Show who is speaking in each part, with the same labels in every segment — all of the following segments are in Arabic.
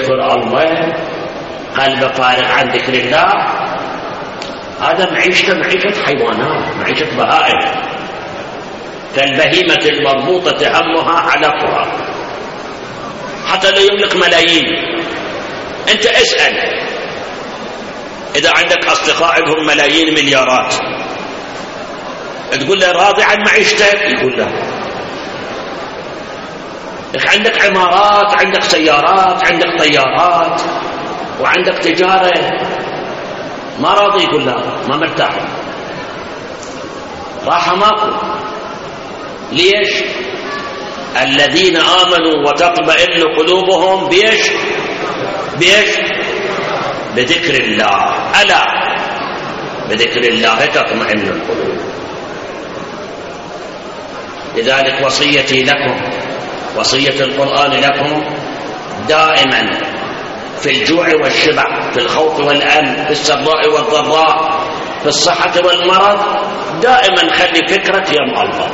Speaker 1: يذكر الله قلبه فارغ عن ذكر الله، هذا معيشة حيوانات، معيشة بهائم، كالبهيمة المربوطة همها علقها، حتى لو يملك ملايين. انت اسأل اذا عندك اصدقاء لهم ملايين مليارات، تقول له راضي عن معيشتك؟ يقول لا. عندك عمارات، عندك سيارات، عندك طيارات، وعندك تجارة، ما راضي؟ يقول لا، ما مرتاح، راحة ماكو. ليش؟ الذين آمنوا وتطمئن قلوبهم بيش بذكر الله، ألا بذكر الله تطمئن القلوب. لذلك وصيتي لكم، وصية القرآن لكم دائما في الجوع والشبع، في الخوف والأمن، في السراء والضراء، في الصحة والمرض، دائما خلي فكرك يم الله،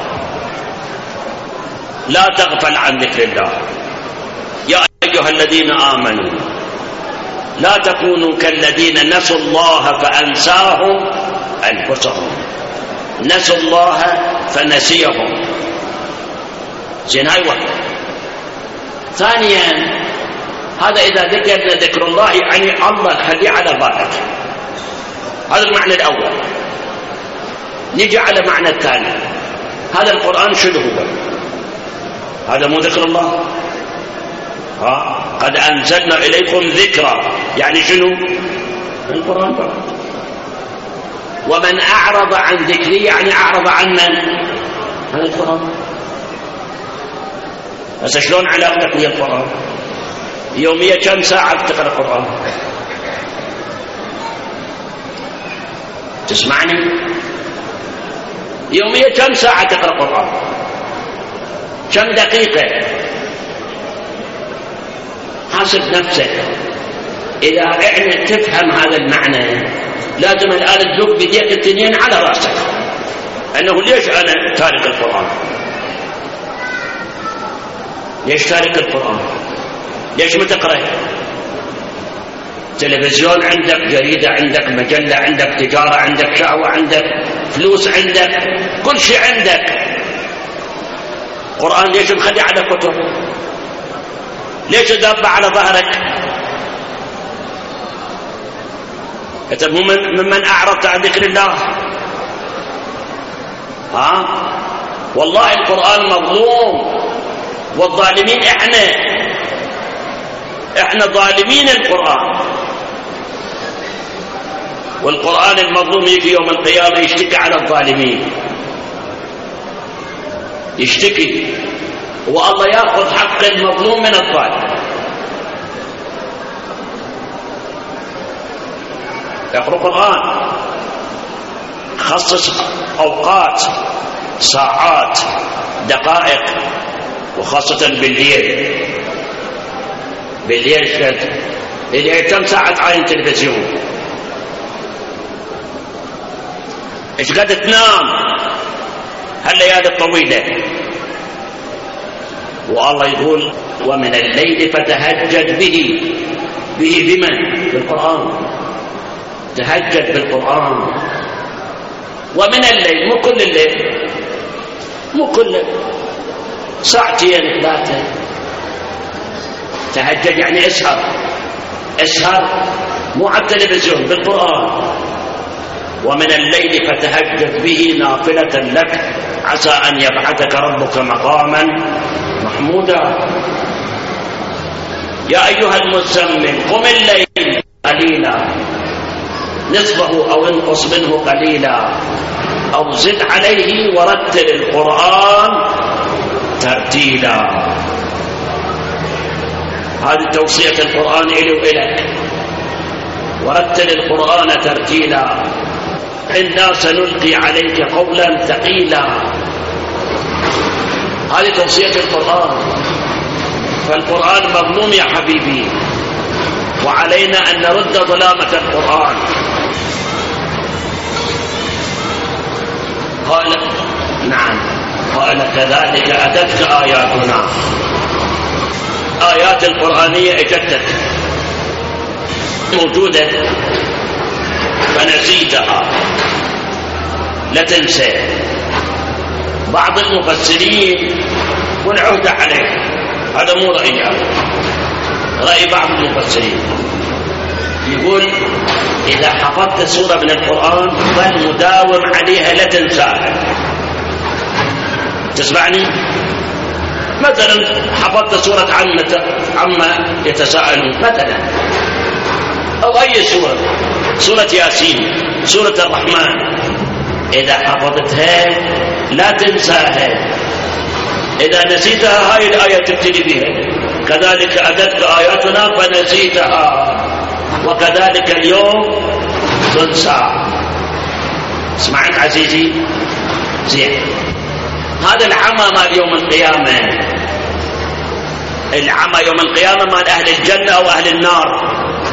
Speaker 1: لا تغفل عن ذكر الله. يا أيها الذين آمنوا لا تكونوا كالذين نسوا الله فأنساهم أنفسهم، نسوا الله فنسيهم. زين، هاي واحدة. ثانيا، هذا إذا ذكرنا ذكر الله يعني الله خليه على بالك، هذا المعنى الأول. نجي على معنى الثاني، هذا القرآن شنو هو؟ هذا مو ذكر الله؟ قد أنزلنا إليكم ذكرا، يعني شنو؟ القرآن بقى. ومن أعرض عن ذكري يعني أعرض عن من؟ عن القرآن. بس شلون علاقتك ويا القرآن؟ يوميا كم ساعة تقرأ القرآن؟ تسمعني؟ يوميا كم ساعة تقرأ القرآن؟ كم دقيقة؟ حاسب نفسك. إذا احنا تفهم هذا المعنى لازم الآن تذوق بديك التنين على رأسك أنه ليش أنا تارك القرآن؟ ليش تارك القرآن؟ ليش ما تقرأ؟ تلفزيون عندك، جريدة عندك، مجلة عندك، تجارة عندك، شهوة عندك، فلوس عندك، كل شيء عندك. قرآن ليش مخلي على كتب؟ ليش دابة على ظهرك؟ أنت ممن أعرضت عن ذكر الله. والله القرآن مظلوم، والظالمين احنا ظالمين القرآن. والقرآن المظلوم يجي يوم القيامة يشتكي على الظالمين، يشتكي، والله يأخذ حق المظلوم من الظالم. يقرأ القرآن، خصص أوقات، ساعات، دقائق، وخاصة بالليل. بالليل كم ساعة عين تلفزيون؟ ايش قاعد تنام هالليالي الطويلة؟ والله يقول ومن الليل فتهجد به بمن؟ بالقرآن. تهجد بالقرآن. ومن الليل، مو كل الليل، مو كل ساعتين ثلاثة. تهجد يعني اسهر، مو على التلفزيون، بالقرآن. ومن الليل فتهجد به نافلة لك عسى أن يبعثك ربك مقاما محمودا. يا أيها المزمل قم الليل قليلا نصفه أو انقص منه قليلا أو زد عليه ورتل القرآن ترتيلا. هذه توصية القرآن إلي وإلك. ورتل القرآن ترتيلا إنا سنلقي عليك قولا ثقيلا. هذه توصية القرآن. فالقرآن مظلوم يا حبيبي، وعلينا أن نرد ظلامة القرآن. قال نعم، قال كذلك أتتك آياتنا. آيات القرآنية اجتك موجودة فنسيتها لا تنسى. بعض المفسرين والعهد عليه، هذا مو رأيي، رأي بعض المفسرين يقول إذا حفظت سورة من القرآن ظل مداوم عليها لا تنساها. تسمعني؟ مثلا حفظت سورة عما يتساءلون مثلا، أو أي سورة، سورة ياسين، سورة الرحمن، إذا حفظتها لا تنساها. إذا نسيتها هاي الآية تبتدي بها، كذلك أتتك آياتنا فنسيتها وكذلك اليوم تنسى. اسمعت عزيزي زين. هذا العمى مال يوم القيامة، العمى يوم القيامة مال أهل الجنة أو أهل النار.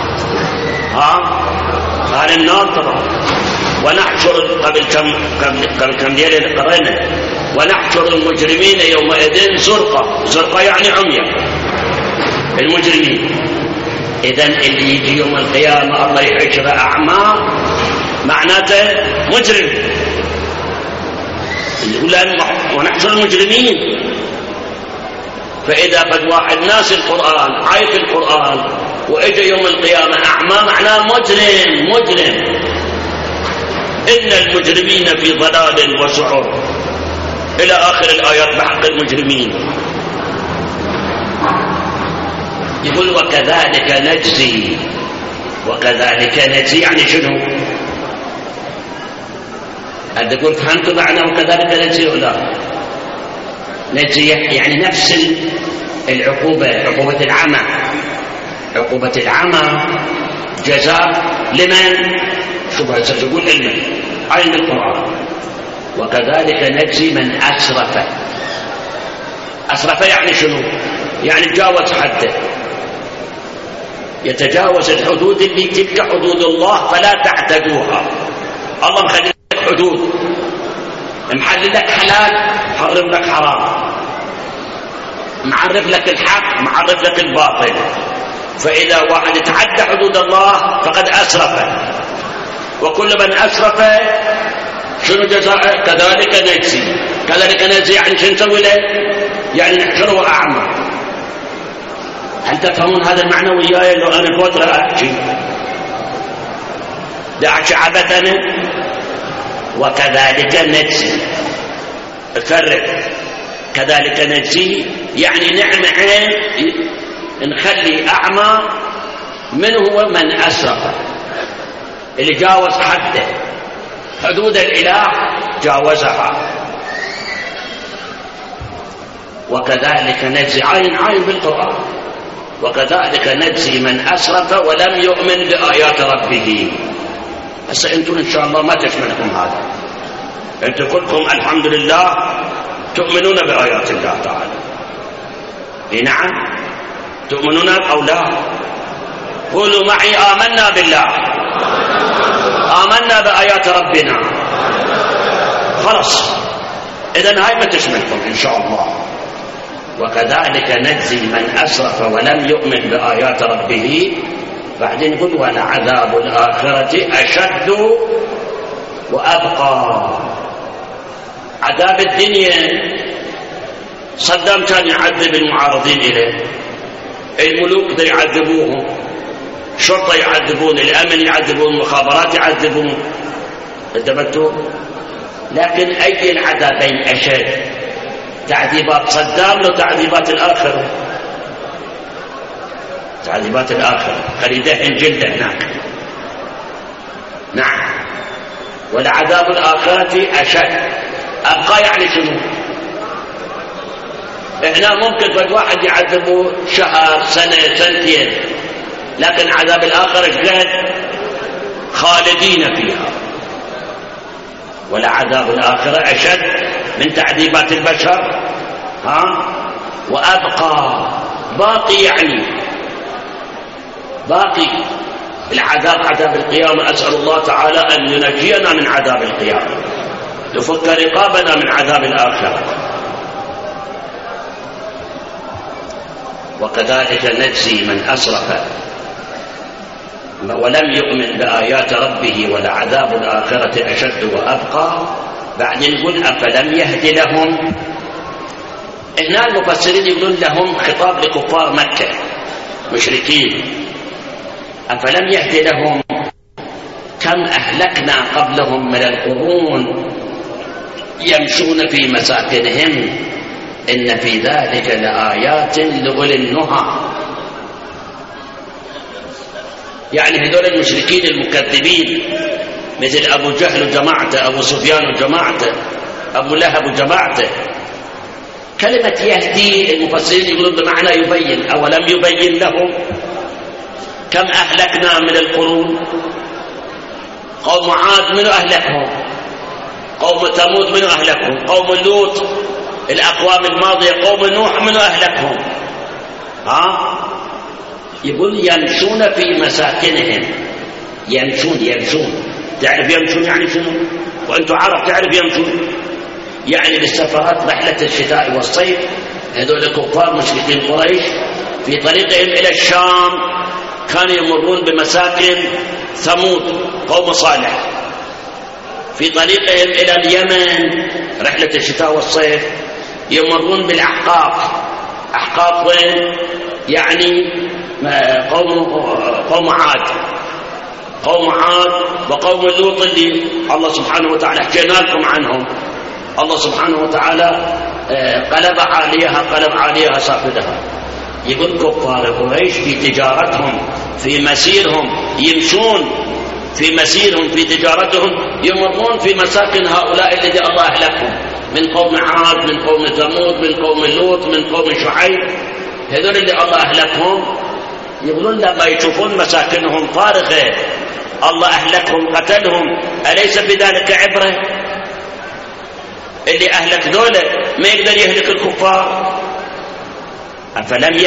Speaker 1: أهل النار طبعا. ونحشر قبل كم ليلة قرينا ونحشر المجرمين يومئذ زرقا. زرقا يعني عمية المجرمين. إذن اللي يجي يوم القيامة الله يحشر أعمى معناته مجرم. يقول ونحشر المجرمين. فإذا قد واحد ناس القرآن عايف القرآن وإجى يوم القيامة أعمى معناه مجرم. إن المجرمين في ضلال وسعر إلى آخر الآيات بحق المجرمين. يقول وكذلك نجزي. وكذلك نجزي يعني شنو؟ هل تقول فهمت معنى وكذلك نجزي ولا نجزي؟ يعني نفس العقوبة، عقوبة العمى. عقوبة العمى جزاء لمن؟ شو سيقول لمن؟ عين القرآن. وكذلك نجزي من أسرف. أسرف يعني شنو؟ يعني تجاوز حده، يتجاوز الحدود اللي تلك حدود الله فلا تعتدوها. الله مخلي لك حدود، محلل لك حلال، حرم لك حرام، معرف لك الحق، معرف لك الباطل. فإذا واحد تعدى حدود الله فقد أسرف. وكل من أسرف شنو جزاءه؟ كذلك نجزي. كذلك نجزي يعني شنو نسوي له؟ يعني نحشره أعمى. هل تفهمون هذا المعنى وياي؟ لو أنا فترة أحكي دعش عبثنا. وكذلك نجزي، فرق. كذلك نجزي يعني نعمة نخلي أعمى من هو؟ من أسرف، اللي جاوز حده، حدود الإله جاوزها. وكذلك نجزي عين بالقرآن. وكذلك نجزي من أسرف ولم يؤمن بآيات ربه. هسه أنتم إن شاء الله ما تشملكم هذا، أنتم كلكم الحمد لله تؤمنون بآيات الله تعالى. نعم تؤمنون أو لا؟ قولوا معي آمنا بالله، آمنا بآيات ربنا. خلاص إذن هاي ما تشملكم إن شاء الله. وكذلك نجزي من أسرف ولم يؤمن بآيات ربه. بعدين يقول ولعذاب الآخرة أشد وأبقى. عذاب الدنيا صدام كان يعذب المعارضين إليه، الملوك دا يعذبوهم، شرطة يعذبون، الأمن يعذبون، المخابرات يعذبون. انتبهتوا؟ لكن أي العذابين أشد؟ تعذيبات صدام لو تعذيبات الآخرة؟ تعذيبات الآخرة خلي يدهن جلده هناك. نعم. ولعذاب الآخرة أشد. أبقى يعني شنو؟ إحنا ممكن قد واحد يعذبه شهر، سنة، سنتين، لكن عذاب الآخرة شقد؟ خالدين فيها. ولعذاب الآخرة أشد من تعذيبات البشر. وأبقى باقي يعني باقي. العذاب عذاب القيامة، أسأل الله تعالى أن ينجينا من عذاب القيامة، يفك رقابنا من عذاب الآخرة. وكذلك نجزي من أسرف ولم يؤمن بآيات ربه ولعذاب الآخرة أشد وأبقى. بعدين يقول أفلم يهد لهم. هنا المفسرين يقولون لهم خطاب لكفار مكة مشركين. أفلم يهد لهم كم أهلكنا قبلهم من القرون يمشون في مساكنهم إن في ذلك لآيات لأولي النهى. يعني هذول المشركين المكذبين مثل أبو جهل وجماعته، أبو سفيان وجماعته، أبو لهب وجماعته، كلمة يهدي المفسرين يقولون بمعنى يبين. أولم يبين لهم كم أهلكنا من القرون؟ قوم عاد منو أهلكهم؟ قوم ثمود منو أهلكهم؟ قوم لوط الأقوام الماضية، قوم نوح منو أهلكهم؟ يقول يمشون في مساكنهم. يمشون تعرف يمشون يعني شنو؟ وأنتم عرب تعرف يمشون يعني بالسفرات رحلة الشتاء والصيف. هذول كفار مشركين قريش في طريقهم إلى الشام كانوا يمرون بمساكن ثمود قوم صالح، في طريقهم إلى اليمن رحلة الشتاء والصيف يمرون بالأحقاف. أحقاف وين؟ يعني قوم عاد وقوم لوط اللي الله سبحانه وتعالى حكينا لكم عنهم. الله سبحانه وتعالى قلب عليها سافلها. يقول كفار قريش في تجارتهم في مسيرهم يمشون في مسيرهم في تجارتهم يمرون في مساكن هؤلاء الذين الله أهلكهم من قوم عاد، من قوم ثمود، من قوم لوط، من قوم شعيب. هذول اللي الله أهلكهم يقولون لما يشوفون مساكنهم فارغة الله أهلكهم قتلهم أليس بذلك عبرة؟ اللي أهلك ذولا ما يقدر يهلك الكفار. أفلم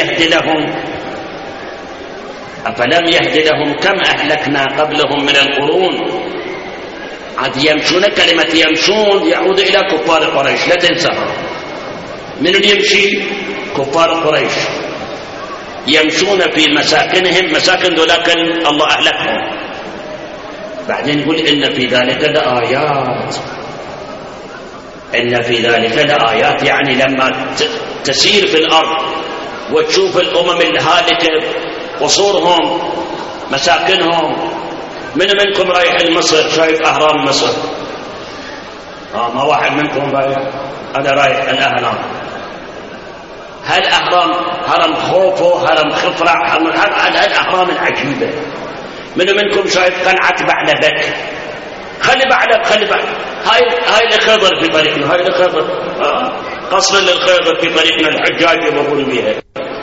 Speaker 1: يهد لهم كم أهلكنا قبلهم من القرون. عاد يمشون، كلمة يمشون يعود إلى كفار قريش لا تنسها. من يمشي؟ كفار قريش يمشون في مساكنهم، مساكن ذولاك الله أهلكهم. بعدين يقول إن في ذلك لآيات. إن في ذلك لآيات يعني لما تسير في الأرض وتشوف الأمم الهالكة قصورهم مساكنهم. من منكم رايح لمصر شايف أهرام مصر؟ ما واحد منكم رايح؟ أنا رايح الأهرام. هل أهرام هرم خوفو، هرم خفرع، الأهرام العجيبة. من منكم شايف قلعة بعلبك؟ خلي بعلب هاي الخضر في طريقنا، هاي الخضر قصر للخضر في طريقنا الحجاج يمرون بها.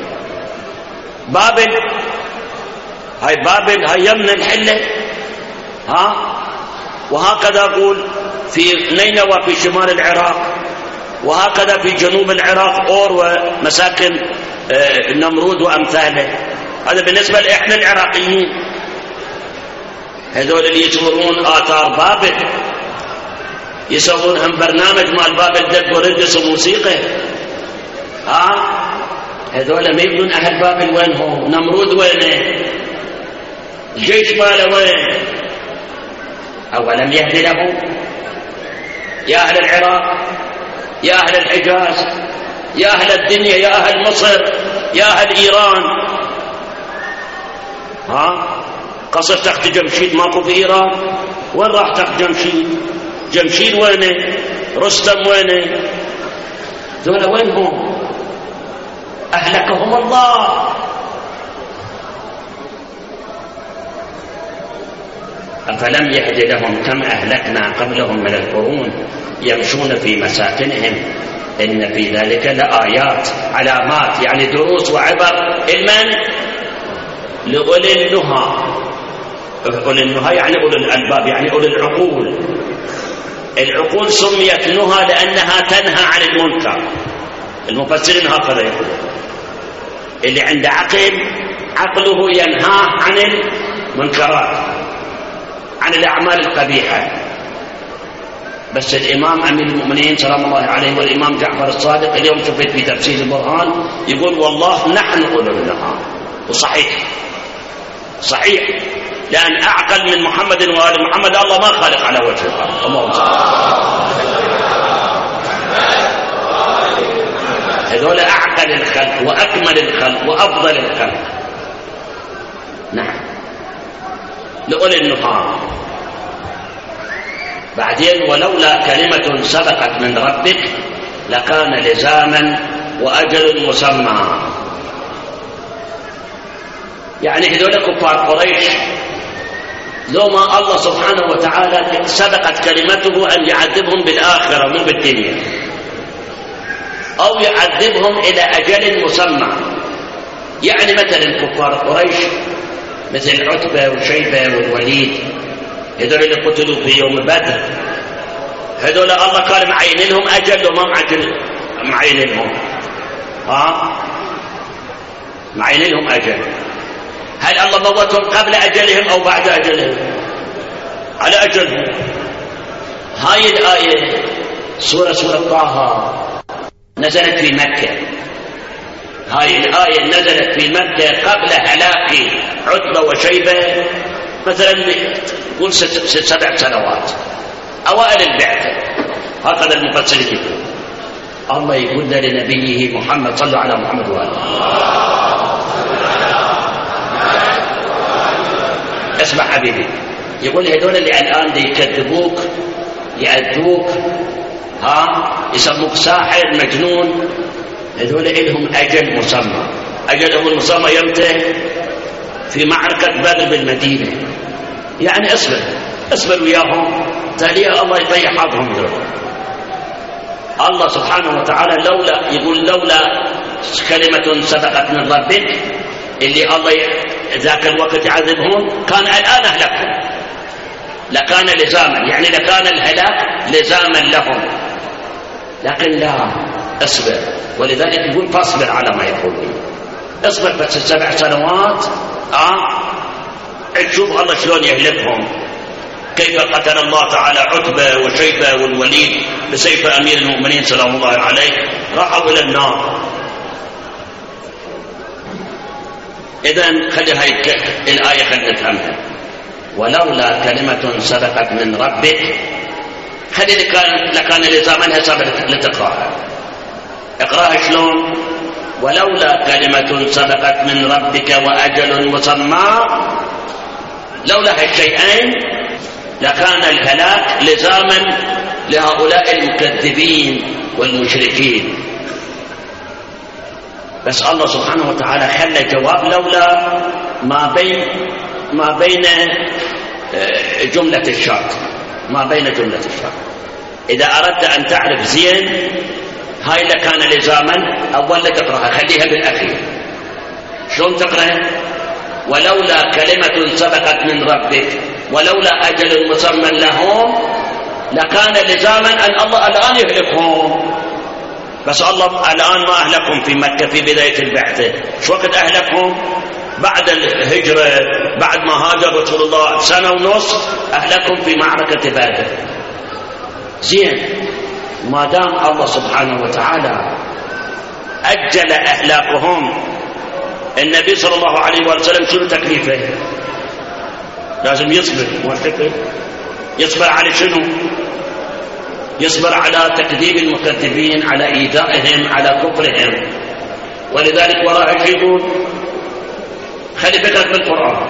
Speaker 1: بابل هاي يمن الحلة. وهكذا أقول في نينوى في شمال العراق، وهكذا في جنوب العراق أور ومساكن النمرود وأمثاله. هذا بالنسبة لإحنا العراقيين. هذول اللي يجمرون آثار بابل يسوون هم برنامج مال بابل دق وردس وموسيقى. هذول ما يقولون أهل بابل وين هو؟ نمرود وينه؟ الجيش ماله وين؟ أولم يهد لهم يا أهل العراق، يا أهل الحجاز، يا أهل الدنيا، يا أهل مصر، يا أهل إيران. قصر تحت جمشيد ماكو في إيران؟ وين راح تحت جمشيد وينه؟ رستم وينه؟ ذولا وين هم؟ أهلكهم الله. أفلم يهد لهم كم أهلكنا قبلهم من القرون يمشون في مساكنهم إن في ذلك لآيات، علامات يعني دروس وعبر. المن لأولي النهى. أولي النهى يعني أولي الألباب، يعني أولي العقول. العقول سميت نهى لأنها تنهى عن المنكر. المفسرين هكذا يقولون اللي عنده عقله ينهاه عن المنكرات، عن الأعمال القبيحة. بس الإمام أمير المؤمنين سلام الله عليه والإمام جعفر الصادق اليوم شفت في تفسير القرآن يقول والله نحن أولو النهى. وصحيح لأن أعقل من محمد وآل محمد الله ما خالق على وجه الأرض. اللهم صل. هذول أعقل الخلق وأكمل الخلق وأفضل الخلق. نعم لأولي النهار. بعدين ولولا كلمة سبقت من ربك لكان لزاما وأجل مسمى. يعني هذول كفار قريش لو ما الله سبحانه وتعالى سبقت كلمته أن يعذبهم بالآخرة مو بالدنيا، أو يعذبهم إلى أجل مسمى. يعني مثلا كفار قريش مثل عتبة وشيبة والوليد، هذول اللي قتلوا في يوم بدر، هذول الله قال معين لهم أجل وما معين لهم معين لهم أجل. هل الله موتهم قبل أجلهم أو بعد أجلهم؟ على أجلهم. هاي الآية سورة طه نزلت في مكة. هاي الآية نزلت في مكة قبل هلاك عتبة وشيبة مثلا قول 7 سنوات، أوائل البعثة. هكذا المفسرين يقول. الله يقول لنبيه محمد صلى على محمد وآله. اسمع حبيبي، يقول هذول اللي الآن دي يكذبوك يأذوك يسموك ساحر مجنون، هذول لهم أجل مسمى. أجلهم المسمى يمتى؟ في معركة بدر بالمدينة. يعني اصبر وياهم تاليها الله يطيح حظهم دول. الله سبحانه وتعالى لولا كلمة سبقت من ربك اللي الله ذاك الوقت يعذبهم كان الآن أهلكهم، لكان لزاما، يعني لكان الهلاك لزاما لهم. لكن لا، اصبر. ولذلك يقول فاصبر على ما يقولون. اصبر بس 7 سنوات تشوف الله شلون يهلكهم. كيف قتل الله تعالى عتبة وشيبة والوليد بسيف أمير المؤمنين سلام الله عليه، راحوا إلى النار. إذن خلي هاي الآية خلي نفهمها. ولولا كلمة سبقت من ربك، خلي لكان لزامنها سبقت لتقراها. اقراها شلون؟ ولولا كلمة سبقت من ربك وأجل مسمى، لولا هالشيئين لكان الهلاك لزاما لهؤلاء المكذبين والمشركين. بس الله سبحانه وتعالى خلى جواب لولا ما بين جملة الشرط، ما بين جملة الشرط. إذا أردت أن تعرف زين هاي لكان لزاما، أولا تقرأها خليها بالأخير. شلون تقرأها؟ ولولا كلمة سبقت من ربك ولولا أجل مسمى لهم لكان لزاما أن الله الآن يهلكهم. بس الله الآن ما أهلكهم في مكة في بداية البعثة. شو وقت أهلكهم؟ بعد الهجرة، بعد ما هاجر رسول الله 1.5 سنة أهلكهم في معركة بدر. زين، ما دام الله سبحانه وتعالى أجل أهلاكهم، النبي صلى الله عليه وسلم شنو تكليفه؟ لازم يصبر. يصبر على شنو؟ يصبر على تكذيب المكذبين، على إيذائهم، على كفرهم. ولذلك وراء يقول خلي فكرك بالقرآن،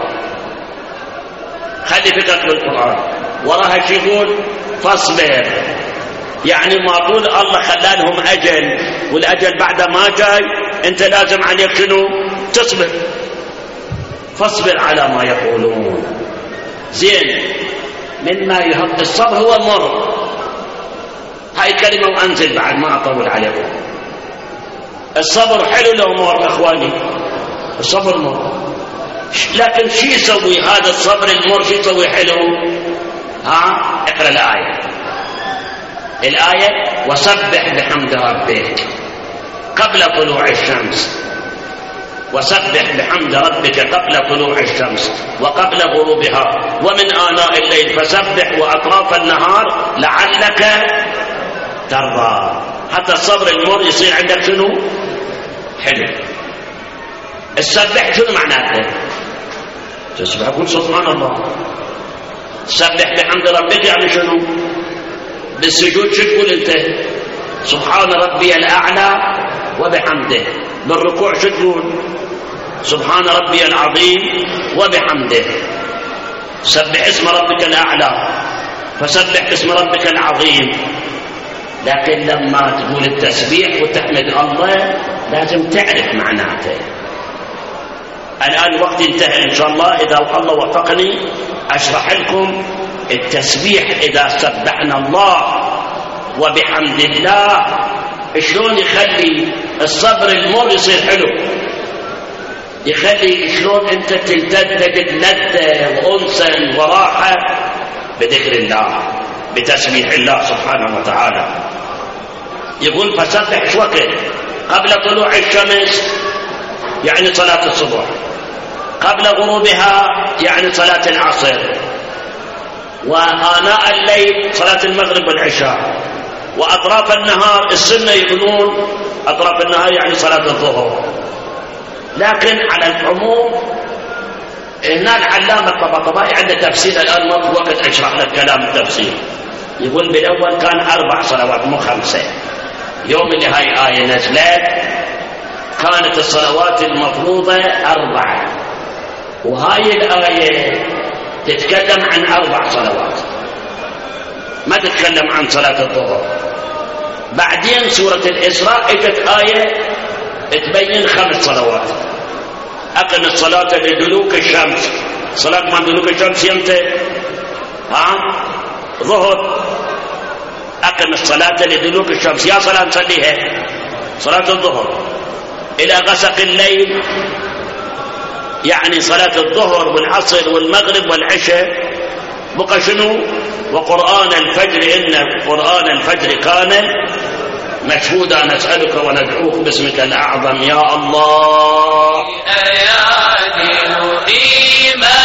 Speaker 1: خلي فكرك بالقرآن. وراها يقول فاصبر، يعني ما طول الله خلالهم أجل، والأجل بعد ما جاي أنت لازم عليك شنو؟ تصبر. فاصبر على ما يقولون. زين، مما يهب الصبر هو المر. هاي كلمة وأنزل بعد ما أطول عليكم. الصبر حلو له مر أخواني، الصبر مر. لكن شو يسوي هذا الصبر المر؟ شو يسوي حلو؟ اقرأ الآية وسبح بحمد ربك قبل طلوع الشمس. وسبح بحمد ربك قبل طلوع الشمس وقبل غروبها ومن آناء الليل فسبح وأطراف النهار لعلك ترضى. حتى الصبر المر يصير عندك شنو؟ حلو. السبح شنو معناته؟ تسبح قل سبحان الله. سبح بحمد ربك يعني شنو؟ بالسجود شو تقول انت؟ سبحان ربي الأعلى وبحمده. بالركوع شو تقول؟ سبحان ربي العظيم وبحمده. سبح اسم ربك الأعلى فسبح اسم ربك العظيم. لكن لما تقول التسبيح وتحمد الله لازم تعرف معناته. الآن وقت انتهى إن شاء الله، إذا الله وفقني أشرح لكم التسبيح إذا سبحنا الله وبحمد الله شلون يخلي الصبر المر يصير حلو، يخلي شلون أنت تلتد تجد لذة وأنسا وراحة بذكر الله بتسبيح الله سبحانه وتعالى. يقول فسبح شو وقت؟ قبل طلوع الشمس يعني صلاة الصبح، قبل غروبها يعني صلاة العصر، وآناء الليل صلاة المغرب والعشاء، وأطراف النهار السنة يقولون أطراف النهار يعني صلاة الظهر. لكن على العموم هنا العلامة الطباطبائي عنده تفسير، الآن ما في وقت أشرح لك كلام التفسير. يقول بالأول كان 4 صلوات مو 5. يوم اللي هاي آية نزلت كانت الصلوات المفروضة 4، وهاي الآية تتكلم عن 4 صلوات، ما تتكلم عن صلاة الظهر. بعدين سورة الإسراء اجت آية تبين 5 صلوات. أقم الصلاة لدلوك الشمس، صلاة ما دلوك الشمس يمتى؟ ظهر. أقم الصلاة لدلوك الشمس، يا صلاة نصليها صلاة الظهر إلى غسق الليل يعني صلاة الظهر والعصر والمغرب والعشاء. بقى شنو؟ وقرآن الفجر إن قرآن الفجر كان مشهودا. نسألك وندعوك باسمك الأعظم يا الله.